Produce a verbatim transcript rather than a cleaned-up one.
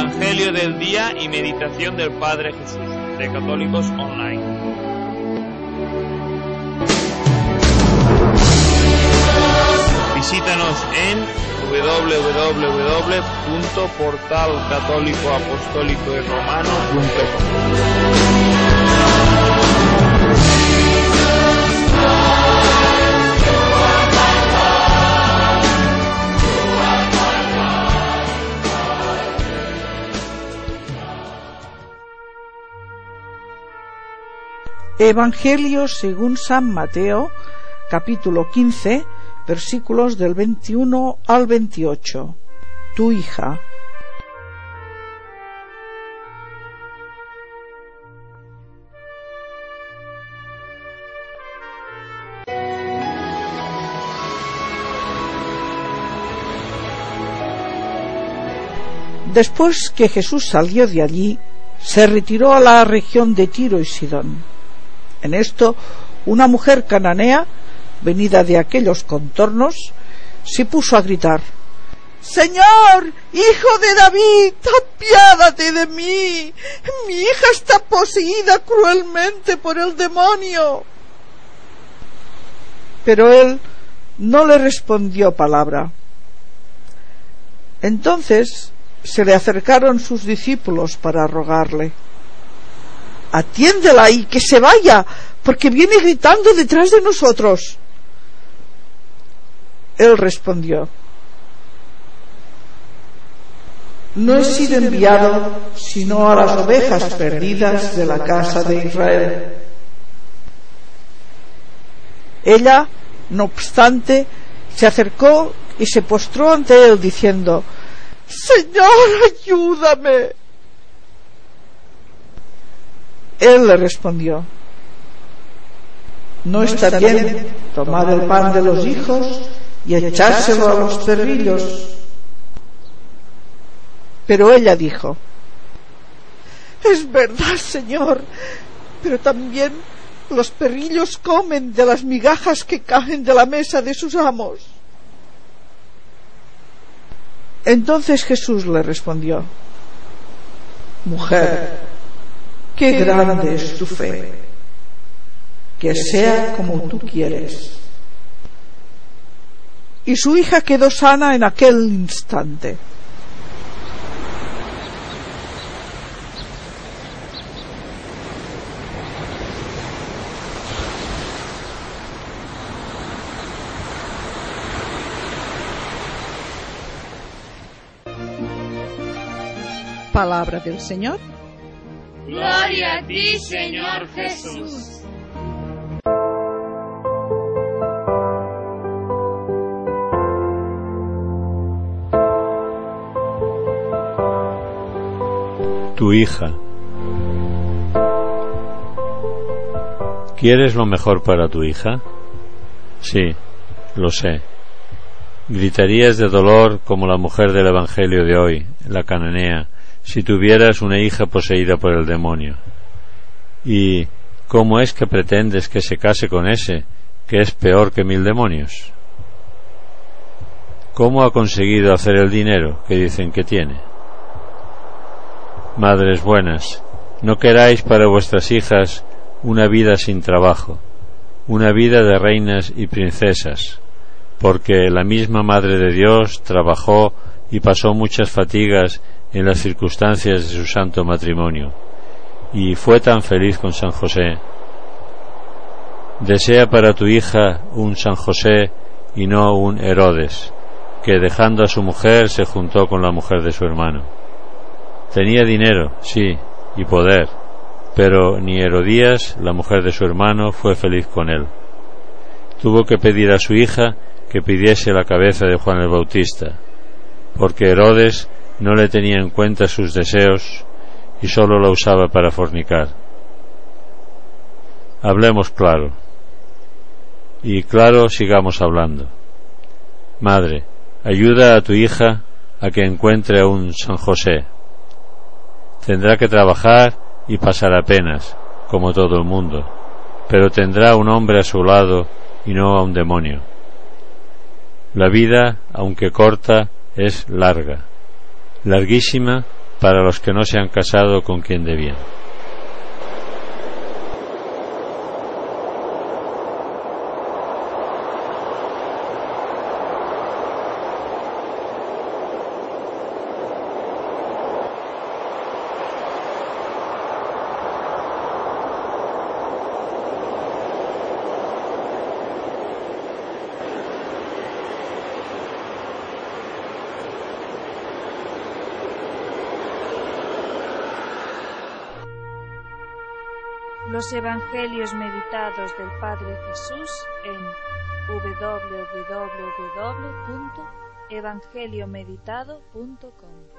Evangelio del día y meditación del Padre Jesús, de Católicos Online. Visítanos en doble u doble u doble u punto portal católico apostólico y romano punto com. Evangelio según San Mateo, capítulo quince, versículos del veintiuno al veintiocho. Tu hija. Después que Jesús salió de allí, se retiró a la región de Tiro y Sidón. En esto, una mujer cananea, venida de aquellos contornos, se puso a gritar: «Señor, hijo de David, apiádate de mí. Mi hija está poseída cruelmente por el demonio». Pero él no le respondió palabra. Entonces se le acercaron sus discípulos para rogarle: «Atiéndela y que se vaya, porque viene gritando detrás de nosotros». Él respondió: «No he sido enviado sino a las ovejas perdidas de la casa de Israel». Ella, no obstante, se acercó y se postró ante él diciendo: «Señor, ayúdame». Él le respondió: «No está bien tomar el pan de los hijos y echárselo a los perrillos». Pero ella dijo: «Es verdad, Señor, pero también los perrillos comen de las migajas que caen de la mesa de sus amos». Entonces Jesús le respondió: «Mujer, qué grande es tu fe, que sea como tú quieres». Y su hija quedó sana en aquel instante. Palabra del Señor. Gloria a ti, Señor Jesús. Tu hija. ¿Quieres lo mejor para tu hija? Sí, lo sé. Gritarías de dolor como la mujer del Evangelio de hoy, la cananea, si tuvieras una hija poseída por el demonio. ¿Y cómo es que pretendes que se case con ese, que es peor que mil demonios? ¿Cómo ha conseguido hacer el dinero que dicen que tiene? Madres buenas, no queráis para vuestras hijas una vida sin trabajo, una vida de reinas y princesas, porque la misma Madre de Dios trabajó y pasó muchas fatigas en las circunstancias de su santo matrimonio, y fue tan feliz con San José. Desea para tu hija un San José y no un Herodes, que dejando a su mujer se juntó con la mujer de su hermano. Tenía dinero, sí, y poder, pero ni Herodías, la mujer de su hermano, fue feliz con él. Tuvo que pedir a su hija que pidiese la cabeza de Juan el Bautista, porque Herodes no le tenía en cuenta sus deseos y sólo la usaba para fornicar. Hablemos claro, y claro sigamos hablando. Madre, ayuda a tu hija a que encuentre a un San José. Tendrá que trabajar y pasará penas, como todo el mundo, pero tendrá un hombre a su lado y no a un demonio. La vida, aunque corta, es larga, larguísima para los que no se han casado con quien debían. Los Evangelios meditados del Padre Jesús en w w w punto evangeliomeditado punto com.